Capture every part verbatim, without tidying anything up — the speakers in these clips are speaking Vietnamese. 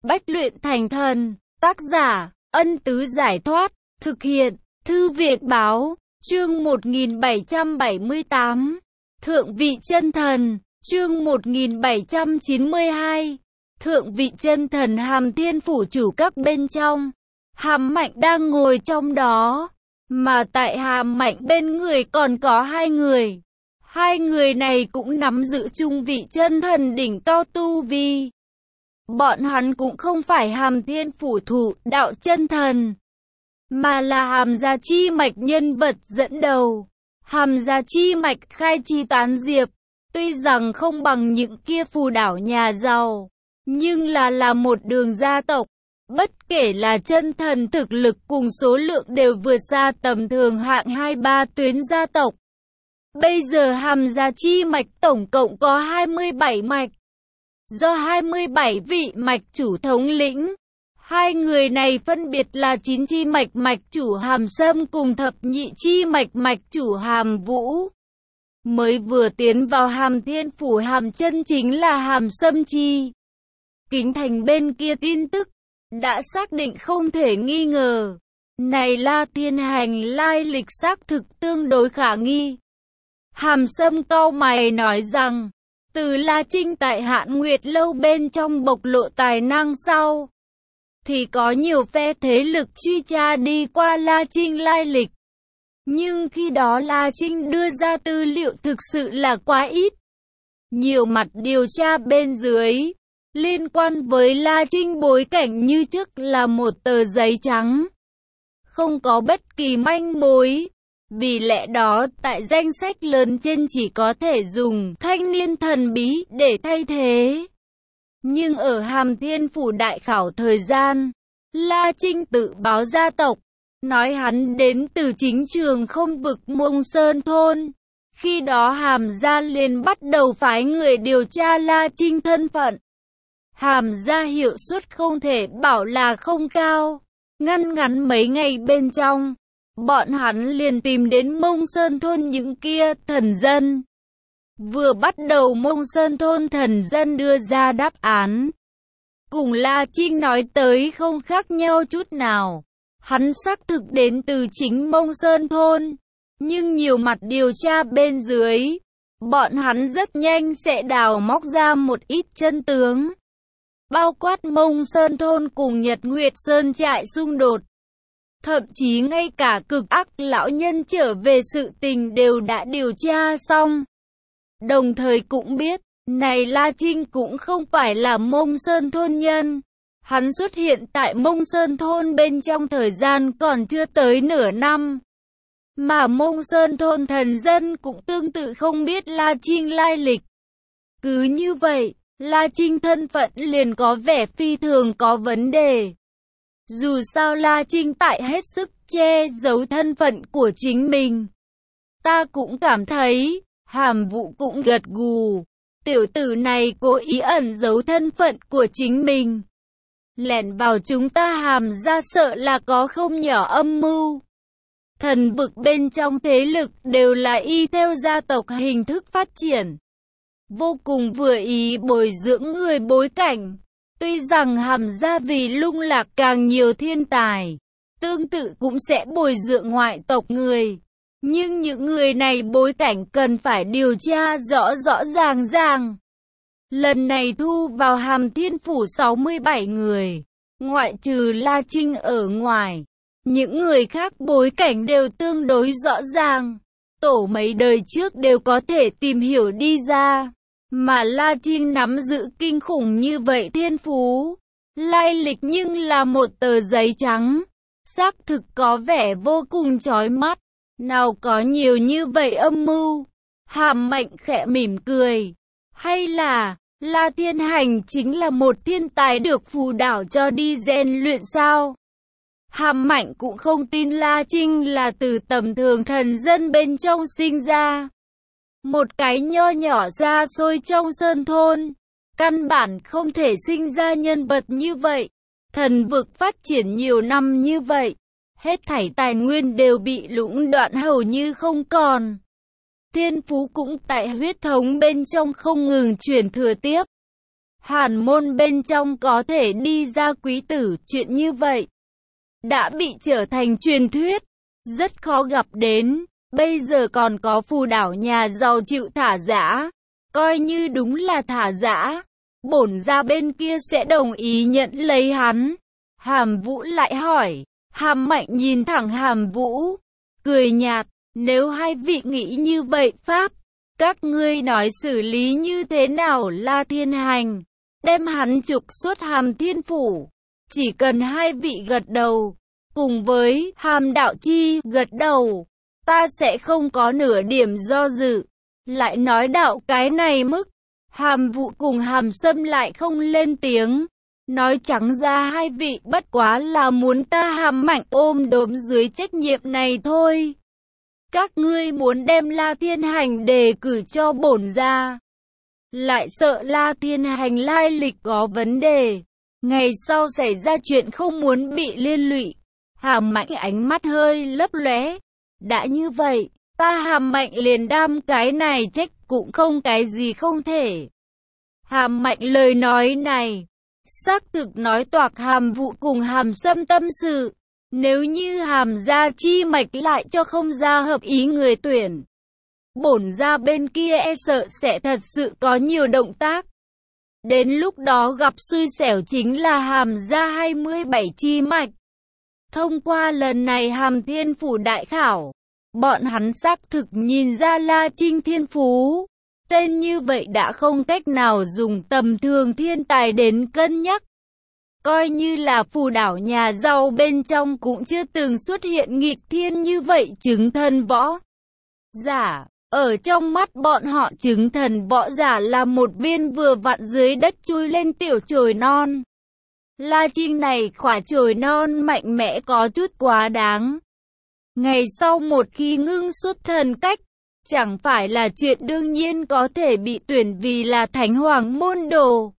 Bách luyện thành thần. Tác giả, Ân Tứ Giải Thoát. Thực hiện, Thư Viện Báo. Chương một nghìn bảy trăm bảy mươi tám. Thượng vị chân thần. Chương một nghìn bảy trăm chín mươi hai. Thượng vị chân thần Hàm Thiên Phủ chủ các bên trong. Hàm Mạnh đang ngồi trong đó. Mà tại Hàm Mạnh bên người còn có hai người. Hai người này cũng nắm giữ trung vị chân thần đỉnh cao tu vi. Bọn hắn cũng không phải Hàm Thiên Phủ thủ đạo chân thần, mà là Hàm Gia Chi Mạch nhân vật dẫn đầu. Hàm Gia Chi Mạch khai chi tán diệp, tuy rằng không bằng những kia phù đảo nhà giàu, nhưng là là một đường gia tộc. Bất kể là chân thần thực lực cùng số lượng đều vượt xa tầm thường hạng hai ba tuyến gia tộc. Bây giờ Hàm Gia Chi Mạch tổng cộng có hai mươi bảy mạch, do hai mươi bảy vị mạch chủ thống lĩnh. Hai người này phân biệt là chín chi mạch mạch chủ Hàm Sâm cùng thập nhị chi mạch mạch chủ Hàm Vũ. Mới vừa tiến vào Hàm Thiên Phủ Hàm chân chính là Hàm Sâm chi. Kính Thành bên kia tin tức đã xác định không thể nghi ngờ. Này La Thiên Hành lai lịch xác thực tương đối khả nghi. Hàm Sâm cau mày nói rằng, từ La Trinh tại Hạn Nguyệt Lâu bên trong bộc lộ tài năng sau, thì có nhiều phe thế lực truy tra đi qua La Trinh lai lịch. Nhưng khi đó La Trinh đưa ra tư liệu thực sự là quá ít. Nhiều mặt điều tra bên dưới, liên quan với La Trinh bối cảnh như trước là một tờ giấy trắng, không có bất kỳ manh mối. Vì lẽ đó, tại danh sách lớn trên chỉ có thể dùng thanh niên thần bí để thay thế. Nhưng ở Hàm Thiên Phủ đại khảo thời gian, La Trinh tự báo gia tộc, nói hắn đến từ chính trường không vực Mông Sơn Thôn. Khi đó Hàm gia liền bắt đầu phái người điều tra La Trinh thân phận. Hàm gia hiệu suất không thể bảo là không cao. Ngăn ngắn mấy ngày bên trong, bọn hắn liền tìm đến Mông Sơn Thôn những kia thần dân. Vừa bắt đầu Mông Sơn Thôn thần dân đưa ra đáp án, cùng La Trinh nói tới không khác nhau chút nào. Hắn xác thực đến từ chính Mông Sơn Thôn, nhưng nhiều mặt điều tra bên dưới, bọn hắn rất nhanh sẽ đào móc ra một ít chân tướng. Bao quát Mông Sơn Thôn cùng Nhật Nguyệt Sơn trại xung đột. Thậm chí ngay cả cực ác lão nhân trở về sự tình đều đã điều tra xong. Đồng thời cũng biết, này La Trinh cũng không phải là Mông Sơn Thôn nhân. Hắn xuất hiện tại Mông Sơn Thôn bên trong thời gian còn chưa tới nửa năm. Mà Mông Sơn Thôn thần dân cũng tương tự không biết La Trinh lai lịch. Cứ như vậy, La Trinh thân phận liền có vẻ phi thường có vấn đề. Dù sao La Trinh tại hết sức che giấu thân phận của chính mình. Ta cũng cảm thấy, Hàm Vũ cũng gật gù. Tiểu tử này cố ý ẩn giấu thân phận của chính mình, lẻn vào chúng ta Hàm gia sợ là có không nhỏ âm mưu. Thần vực bên trong thế lực đều là y theo gia tộc hình thức phát triển, vô cùng vừa ý bồi dưỡng người bối cảnh. Tuy rằng Hàm gia vì lung lạc càng nhiều thiên tài, tương tự cũng sẽ bồi dưỡng ngoại tộc người. Nhưng những người này bối cảnh cần phải điều tra rõ rõ ràng ràng. Lần này thu vào Hàm Thiên Phủ sáu mươi bảy người, ngoại trừ La Trinh ở ngoài, những người khác bối cảnh đều tương đối rõ ràng. Tổ mấy đời trước đều có thể tìm hiểu đi ra. Mà La Trinh nắm giữ kinh khủng như vậy thiên phú, lai lịch nhưng là một tờ giấy trắng, xác thực có vẻ vô cùng chói mắt. Nào có nhiều như vậy âm mưu. Hàm Mạnh khẽ mỉm cười. Hay là La Thiên Hành chính là một thiên tài được phù đảo cho đi rèn luyện sao? Hàm Mạnh cũng không tin La Trinh là từ tầm thường thần dân bên trong sinh ra. Một cái nho nhỏ xa xôi trong sơn thôn, căn bản không thể sinh ra nhân vật như vậy. Thần vực phát triển nhiều năm như vậy, hết thảy tài nguyên đều bị lũng đoạn hầu như không còn. Thiên phú cũng tại huyết thống bên trong không ngừng truyền thừa tiếp. Hàn môn bên trong có thể đi ra quý tử, chuyện như vậy đã bị trở thành truyền thuyết, rất khó gặp đến. Bây giờ còn có phù đảo nhà giàu chịu thả dã, coi như đúng là thả dã, bổn gia bên kia sẽ đồng ý nhận lấy hắn. Hàm Vũ lại hỏi. Hàm Mạnh nhìn thẳng Hàm Vũ, cười nhạt, nếu hai vị nghĩ như vậy pháp, các ngươi nói xử lý như thế nào? La Thiên Hành đem hắn trục xuất Hàm Thiên Phủ, chỉ cần hai vị gật đầu, cùng với Hàm Đạo Chi gật đầu, ta sẽ không có nửa điểm do dự. Lại nói đạo cái này mức, Hàm Vũ cùng Hàm Sâm lại không lên tiếng, nói trắng ra hai vị bất quá là muốn ta Hàm Mạnh ôm đốm dưới trách nhiệm này thôi. Các ngươi muốn đem La Thiên Hành đề cử cho bổn gia, lại sợ La Thiên Hành lai lịch có vấn đề, ngày sau xảy ra chuyện không muốn bị liên lụy. Hàm Mạnh ánh mắt hơi lấp lóe, đã như vậy, ta Hàm Mạnh liền đam cái này trách, cũng không cái gì không thể. Hàm Mạnh lời nói này, xác thực nói toạc Hàm Vũ cùng Hàm Sâm tâm sự. Nếu như Hàm gia chi mạch lại cho không ra hợp ý người tuyển, bổn gia bên kia e sợ sẽ thật sự có nhiều động tác. Đến lúc đó gặp xui xẻo chính là Hàm gia hai mươi bảy chi mạch. Thông qua lần này Hàm Thiên Phủ đại khảo, bọn hắn xác thực nhìn ra La Trinh thiên phú. Tên như vậy đã không cách nào dùng tầm thường thiên tài đến cân nhắc. Coi như là phù đảo nhà giàu bên trong cũng chưa từng xuất hiện nghịch thiên như vậy chứng thần võ giả. Ở trong mắt bọn họ chứng thần võ giả là một viên vừa vặn dưới đất chui lên tiểu chồi non. La Trinh này khỏa chồi non mạnh mẽ có chút quá đáng. Ngày sau một khi ngưng xuất thần cách, chẳng phải là chuyện đương nhiên có thể bị tuyển vì là thánh hoàng môn đồ.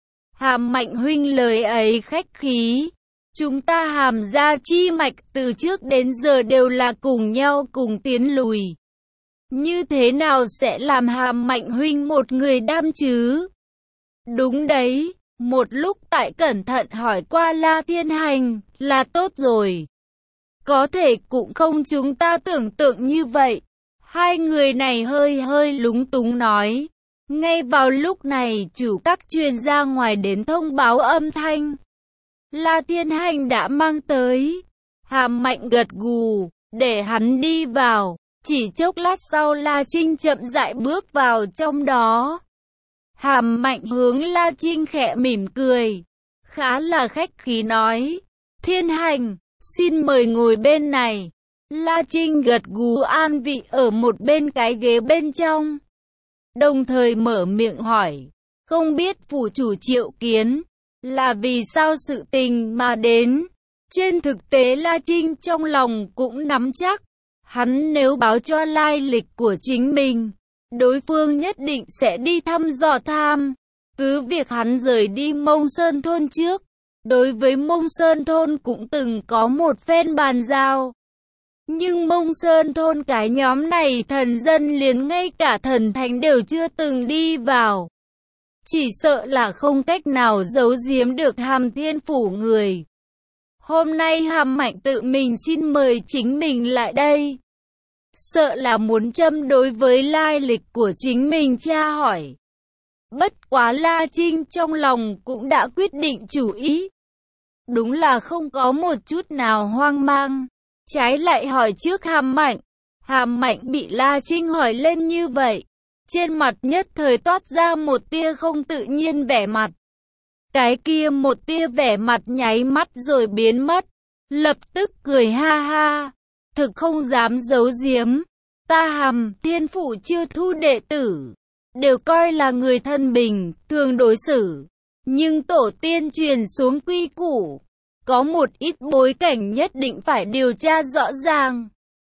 Hàm Mạnh huynh lời ấy khách khí. Chúng ta Hàm gia chi mạch từ trước đến giờ đều là cùng nhau cùng tiến lùi. Như thế nào sẽ làm Hàm Mạnh huynh một người đam chứ? Đúng đấy, một lúc tại cẩn thận hỏi qua La Thiên Hành là tốt rồi. Có thể cũng không chúng ta tưởng tượng như vậy. Hai người này hơi hơi lúng túng nói. Ngay vào lúc này chủ các truyền ra ngoài đến thông báo âm thanh. La Thiên Hành đã mang tới. Hàm Mạnh gật gù, để hắn đi vào. Chỉ chốc lát sau La Trinh chậm rãi bước vào trong đó. Hàm Mạnh hướng La Trinh khẽ mỉm cười, khá là khách khí nói. Thiên Hành, xin mời ngồi bên này. La Trinh gật gù an vị ở một bên cái ghế bên trong. Đồng thời mở miệng hỏi, không biết phủ chủ triệu kiến, là vì sao sự tình mà đến. Trên thực tế La Trinh trong lòng cũng nắm chắc, hắn nếu báo cho lai lịch của chính mình, đối phương nhất định sẽ đi thăm dò tham. Cứ việc hắn rời đi Mông Sơn Thôn trước, đối với Mông Sơn Thôn cũng từng có một phen bàn giao. Nhưng Mông Sơn Thôn cái nhóm này thần dân liền ngay cả thần thánh đều chưa từng đi vào. Chỉ sợ là không cách nào giấu giếm được Hàm Thiên Phủ người. Hôm nay Hàm Mạnh tự mình xin mời chính mình lại đây. Sợ là muốn châm đối với lai lịch của chính mình tra hỏi. Bất quá La Trinh trong lòng cũng đã quyết định chủ ý. Đúng là không có một chút nào hoang mang. Trái lại hỏi trước Hàm Mạnh. Hàm Mạnh bị La Trinh hỏi lên như vậy, trên mặt nhất thời toát ra một tia không tự nhiên vẻ mặt. Cái kia một tia vẻ mặt nháy mắt rồi biến mất. Lập tức cười ha ha. Thực không dám giấu giếm. Ta Hàm Thiên Phủ chưa thu đệ tử, đều coi là người thân bình, thường đối xử. Nhưng tổ tiên truyền xuống quy củ, có một ít bối cảnh nhất định phải điều tra rõ ràng.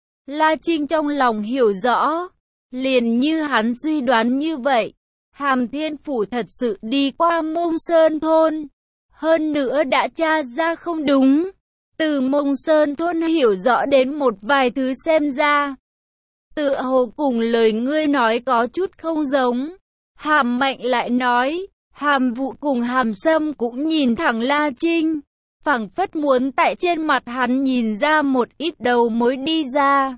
La Trinh trong lòng hiểu rõ, liền như hắn suy đoán như vậy. Hàm Thiên Phủ thật sự đi qua Mông Sơn Thôn, hơn nữa đã tra ra không đúng. Từ Mông Sơn Thôn hiểu rõ đến một vài thứ xem ra, tựa hồ cùng lời ngươi nói có chút không giống. Hàm Mạnh lại nói, Hàm Vũ cùng Hàm Sâm cũng nhìn thẳng La Trinh, phảng phất muốn tại trên mặt hắn nhìn ra một ít đầu mối đi ra.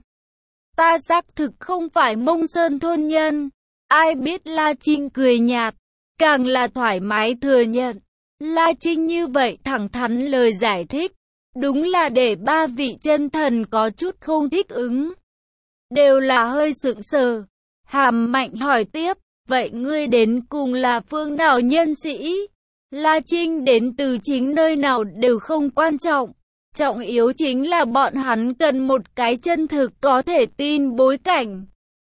Ta xác thực không phải Mông Sơn thôn nhân. Ai biết La Trinh cười nhạt, càng là thoải mái thừa nhận. La Trinh như vậy thẳng thắn lời giải thích, đúng là để ba vị chân thần có chút không thích ứng. Đều là hơi sững sờ. Hàm Mạnh hỏi tiếp, vậy ngươi đến cùng là phương nào nhân sĩ? La Trinh đến từ chính nơi nào đều không quan trọng. Trọng yếu chính là bọn hắn cần một cái chân thực có thể tin bối cảnh.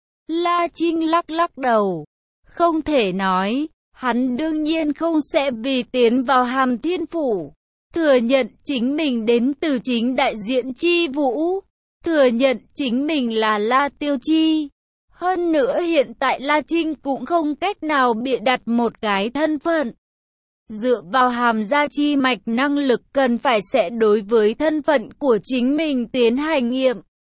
La Trinh lắc lắc đầu. Không thể nói, hắn đương nhiên không sẽ vì tiến vào Hàm Thiên Phủ. Thừa nhận chính mình đến từ chính đại diện Chi Vũ. Thừa nhận chính mình là La Tiêu Chi. Hơn nữa hiện tại La Trinh cũng không cách nào bịa đặt một cái thân phận. Dựa vào Hàm gia chi mạch năng lực cần phải sẽ đối với thân phận của chính mình tiến hành nghiệm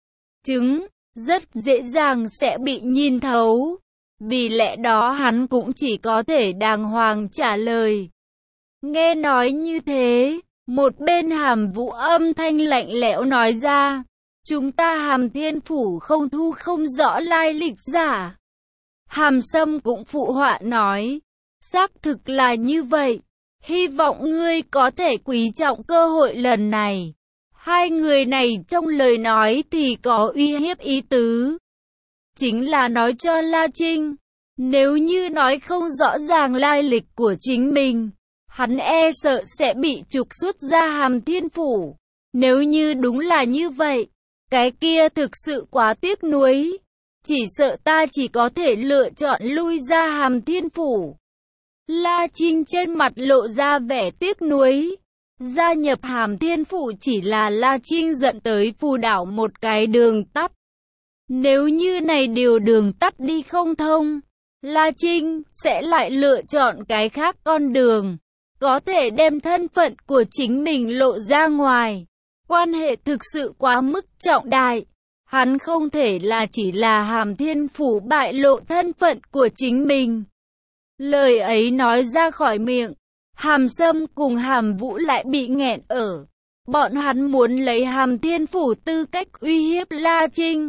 chứng, rất dễ dàng sẽ bị nhìn thấu. Vì lẽ đó hắn cũng chỉ có thể đàng hoàng trả lời. Nghe nói như thế, một bên Hàm Vũ âm thanh lạnh lẽo nói ra, chúng ta Hàm Thiên Phủ không thu không rõ lai lịch giả. Hàm Sâm cũng phụ họa nói, xác thực là như vậy. Hy vọng ngươi có thể quý trọng cơ hội lần này. Hai người này trong lời nói thì có uy hiếp ý tứ. Chính là nói cho La Trinh, nếu như nói không rõ ràng lai lịch của chính mình, hắn e sợ sẽ bị trục xuất ra Hàm Thiên Phủ. Nếu như đúng là như vậy, cái kia thực sự quá tiếc nuối. Chỉ sợ ta chỉ có thể lựa chọn lui ra Hàm Thiên Phủ. La Trinh trên mặt lộ ra vẻ tiếc nuối. Gia nhập Hàm Thiên Phủ chỉ là La Trinh dẫn tới Phù Đảo một cái đường tắt. Nếu như này điều đường tắt đi không thông, La Trinh sẽ lại lựa chọn cái khác con đường, có thể đem thân phận của chính mình lộ ra ngoài. Quan hệ thực sự quá mức trọng đại. Hắn không thể là chỉ là Hàm Thiên Phủ bại lộ thân phận của chính mình. Lời ấy nói ra khỏi miệng, Hàm Sâm cùng Hàm Vũ lại bị nghẹn ở. Bọn hắn muốn lấy Hàm Thiên Phủ tư cách uy hiếp La Trinh.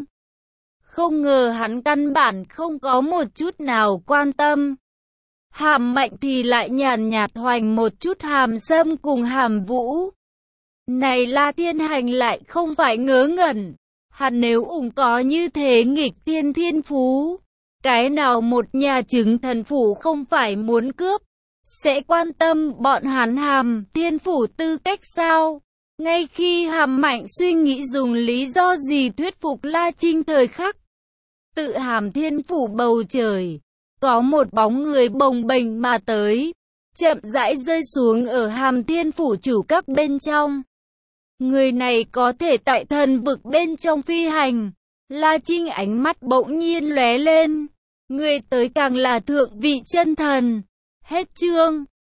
Không ngờ hắn căn bản không có một chút nào quan tâm. Hàm Mạnh thì lại nhàn nhạt hoành một chút Hàm Sâm cùng Hàm Vũ. Này La Thiên Hành lại không phải ngớ ngẩn. Hắn nếu ủng có như thế nghịch thiên thiên phú, cái nào một nhà chứng thần phủ không phải muốn cướp, sẽ quan tâm bọn hắn Hàm Thiên Phủ tư cách sao? Ngay khi Hàm Mạnh suy nghĩ dùng lý do gì thuyết phục La Trinh thời khắc, tự Hàm Thiên Phủ bầu trời, có một bóng người bồng bềnh mà tới, chậm rãi rơi xuống ở Hàm Thiên Phủ chủ các bên trong. Người này có thể tại thần vực bên trong phi hành. La Trinh ánh mắt bỗng nhiên lóe lên. Người tới càng là thượng vị chân thần. Hết chương.